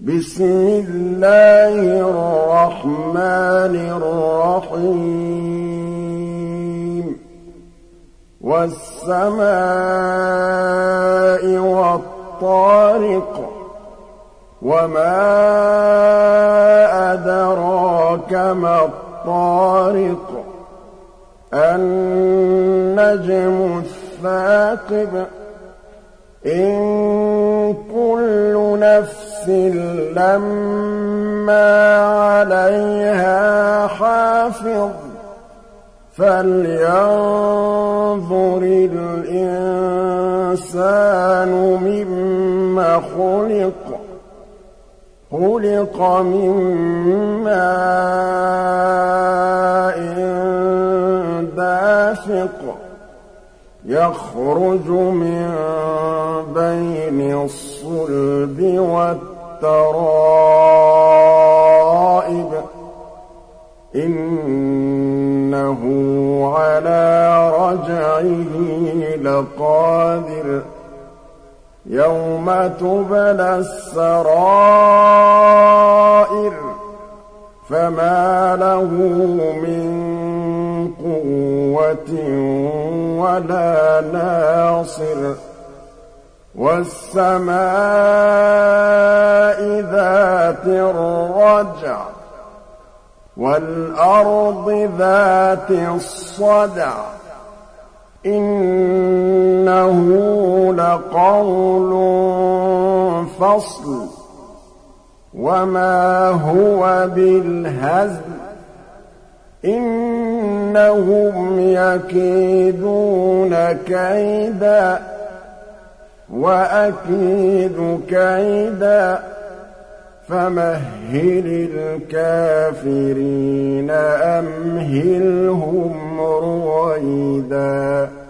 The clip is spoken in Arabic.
بسم الله الرحمن الرحيم والسماء والطارق وما أدراك ما الطارق النجم الثاقب إن كل نفس لما عليها حافظ فلينظر الإنسان مما خلق خلق من ماء دافق يخرج من بين الصلب والترائب إنه على رجعه لقادر يوم تبلى السرائر فما له من قوة ولا ناصر والسماء ذات الرجع والأرض ذات الصدع إنه لقول فصل وما هو بالهزل إنهم يكيدون كيدا وأكيد كيدا فمهل الكافرين أمهلهم رويدا